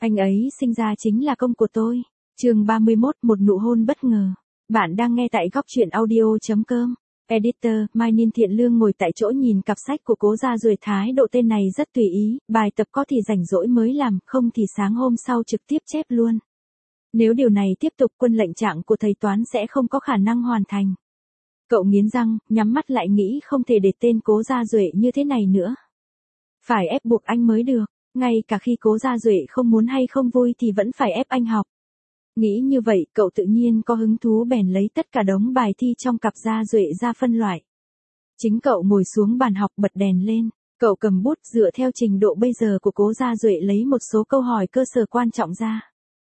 Anh ấy sinh ra chính là công của tôi. Chương 31, một nụ hôn bất ngờ. Bạn đang nghe tại góc truyện audio.com. Editor, Mai Niên Thiện Lương ngồi tại chỗ nhìn cặp sách của Cố Gia Duệ, thái độ tên này rất tùy ý, bài tập có thì rảnh rỗi mới làm, không thì sáng hôm sau trực tiếp chép luôn. Nếu điều này tiếp tục, quân lệnh trạng của thầy toán sẽ không có khả năng hoàn thành. Cậu nghiến răng, nhắm mắt lại nghĩ không thể để tên Cố Gia Duệ như thế này nữa. Phải ép buộc anh mới được, ngay cả khi Cố Gia Duệ không muốn hay không vui thì vẫn phải ép anh học. Nghĩ như vậy, cậu tự nhiên có hứng thú bèn lấy tất cả đống bài thi trong cặp Gia Duệ ra phân loại. Chính cậu ngồi xuống bàn học bật đèn lên, cậu cầm bút dựa theo trình độ bây giờ của Cố Gia Duệ lấy một số câu hỏi cơ sở quan trọng ra.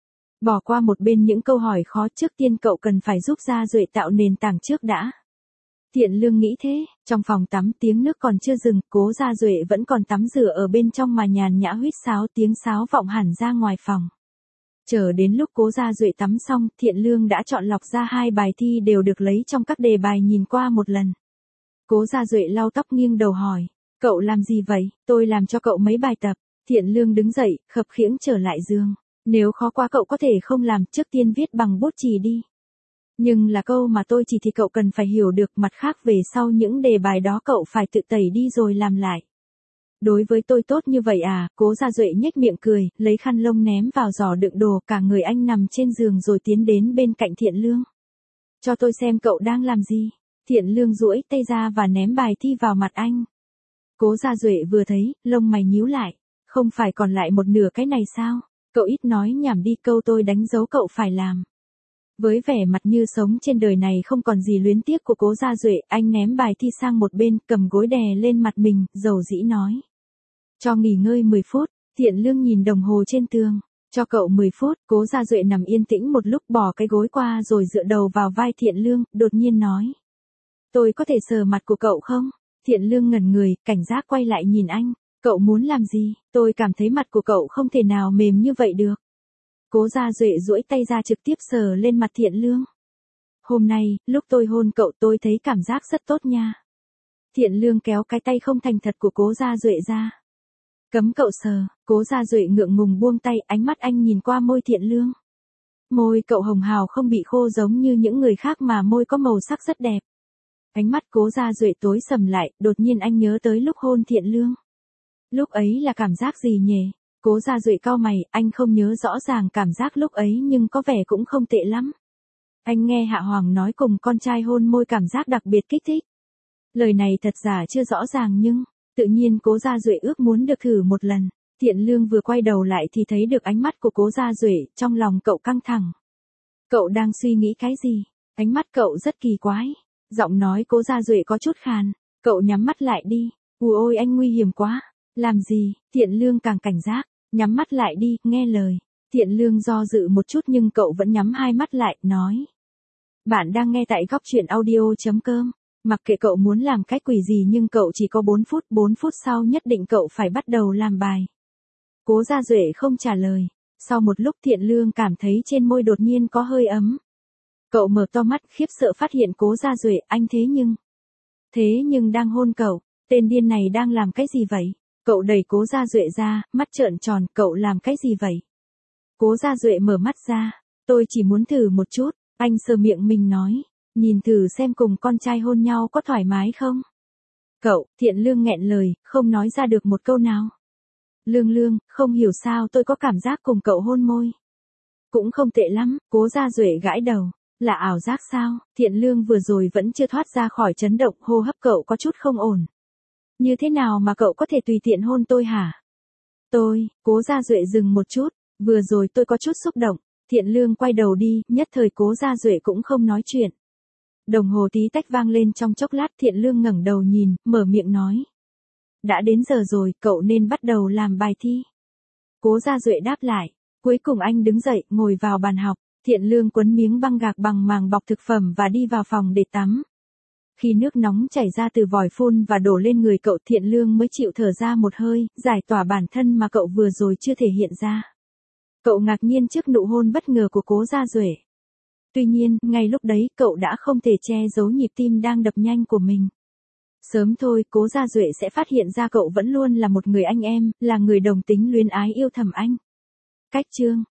Bỏ qua một bên những câu hỏi khó, trước tiên cậu cần phải giúp Gia Duệ tạo nền tảng trước đã. Thiện Lương nghĩ thế, trong phòng tắm tiếng nước còn chưa dừng, Cố Gia Duệ vẫn còn tắm rửa ở bên trong mà nhàn nhã huýt sáo, tiếng sáo vọng hẳn ra ngoài phòng. Chờ đến lúc Cố Gia Duệ tắm xong, Thiện Lương đã chọn lọc ra 2 bài thi đều được lấy trong các đề bài nhìn qua một lần. Cố Gia Duệ lau tóc nghiêng đầu hỏi, cậu làm gì vậy? Tôi làm cho cậu mấy bài tập. Thiện Lương đứng dậy, khập khiễng trở lại giường. Nếu khó quá cậu có thể không làm, trước tiên viết bằng bút chì đi. Nhưng là câu mà tôi chỉ thì cậu cần phải hiểu được, mặt khác về sau những đề bài đó cậu phải tự tẩy đi rồi làm lại. Đối với tôi tốt như vậy à? Cố Gia Duệ nhếch miệng cười, lấy khăn lông ném vào giỏ đựng đồ, cả người anh nằm trên giường rồi tiến đến bên cạnh Thiện Lương. Cho tôi xem cậu đang làm gì. Thiện Lương duỗi tay ra và ném bài thi vào mặt anh. Cố Gia Duệ vừa thấy, lông mày nhíu lại. Không phải còn lại một nửa cái này sao? Cậu ít nói nhảm đi, câu tôi đánh dấu cậu phải làm. Với vẻ mặt như sống trên đời này không còn gì luyến tiếc của Cố Gia Duệ, anh ném bài thi sang một bên, cầm gối đè lên mặt mình, dầu dĩ nói. Cho nghỉ ngơi 10 phút, Thiện Lương nhìn đồng hồ trên tường. Cho cậu 10 phút, Cố Gia Duệ nằm yên tĩnh một lúc, bỏ cái gối qua rồi dựa đầu vào vai Thiện Lương, đột nhiên nói. Tôi có thể sờ mặt của cậu không? Thiện Lương ngẩn người, cảnh giác quay lại nhìn anh. Cậu muốn làm gì? Tôi cảm thấy mặt của cậu không thể nào mềm như vậy được. Cố Gia Duệ duỗi tay ra trực tiếp sờ lên mặt Thiện Lương. Hôm nay, lúc tôi hôn cậu tôi thấy cảm giác rất tốt nha. Thiện Lương kéo cái tay không thành thật của Cố Gia Duệ ra. Cấm cậu sờ. Cố Gia Duệ ngượng ngùng buông tay, ánh mắt anh nhìn qua môi Thiện Lương. Môi cậu hồng hào không bị khô giống như những người khác mà môi có màu sắc rất đẹp. Ánh mắt Cố Gia Duệ tối sầm lại, đột nhiên anh nhớ tới lúc hôn Thiện Lương. Lúc ấy là cảm giác gì nhỉ? Cố Gia Duệ cau mày, anh không nhớ rõ ràng cảm giác lúc ấy nhưng có vẻ cũng không tệ lắm. Anh nghe Hạ Hoàng nói cùng con trai hôn môi cảm giác đặc biệt kích thích. Lời này thật giả chưa rõ ràng nhưng, tự nhiên Cố Gia Duệ ước muốn được thử một lần. Thiện Lương vừa quay đầu lại thì thấy được ánh mắt của Cố Gia Duệ, trong lòng cậu căng thẳng. Cậu đang suy nghĩ cái gì? Ánh mắt cậu rất kỳ quái. Giọng nói Cố Gia Duệ có chút khàn. Cậu nhắm mắt lại đi. Ôi anh nguy hiểm quá. Làm gì? Thiện Lương càng cảnh giác. Nhắm mắt lại đi, nghe lời. Thiện Lương do dự một chút nhưng cậu vẫn nhắm hai mắt lại, nói. Bạn đang nghe tại góc truyện audio.com. Mặc kệ cậu muốn làm cái quỷ gì nhưng cậu chỉ có 4 phút sau nhất định cậu phải bắt đầu làm bài. Cố Gia Duệ không trả lời. Sau một lúc Thiện Lương cảm thấy trên môi đột nhiên có hơi ấm. Cậu mở to mắt khiếp sợ phát hiện Cố Gia Duệ, anh thế nhưng đang hôn cậu. Tên điên này đang làm cái gì vậy? Cậu đẩy Cố Gia Duệ ra, mắt trợn tròn, cậu làm cái gì vậy? Cố Gia Duệ mở mắt ra, tôi chỉ muốn thử một chút, anh sờ miệng mình nói, nhìn thử xem cùng con trai hôn nhau có thoải mái không? Cậu, Thiện Lương nghẹn lời, không nói ra được một câu nào. Lương, không hiểu sao tôi có cảm giác cùng cậu hôn môi. Cũng không tệ lắm, Cố Gia Duệ gãi đầu, là ảo giác sao? Thiện Lương vừa rồi vẫn chưa thoát ra khỏi chấn động, hô hấp cậu có chút không ổn. Như thế nào mà cậu có thể tùy tiện hôn tôi hả? Cố Gia Duệ dừng một chút, vừa rồi tôi có chút xúc động. Thiện Lương quay đầu đi, nhất thời Cố Gia Duệ cũng không nói chuyện. Đồng hồ tí tách vang lên trong chốc lát, Thiện Lương ngẩng đầu nhìn, mở miệng nói. Đã đến giờ rồi, cậu nên bắt đầu làm bài thi. Cố Gia Duệ đáp lại, cuối cùng anh đứng dậy, ngồi vào bàn học. Thiện Lương quấn miếng băng gạc bằng màng bọc thực phẩm và đi vào phòng để tắm. Khi nước nóng chảy ra từ vòi phun và đổ lên người cậu, Thiện Lương mới chịu thở ra một hơi, giải tỏa bản thân mà cậu vừa rồi chưa thể hiện ra. Cậu ngạc nhiên trước nụ hôn bất ngờ của Cố Gia Duệ. Tuy nhiên, ngay lúc đấy, cậu đã không thể che giấu nhịp tim đang đập nhanh của mình. Sớm thôi, Cố Gia Duệ sẽ phát hiện ra cậu vẫn luôn là một người anh em, là người đồng tính luyến ái yêu thầm anh. Cách chương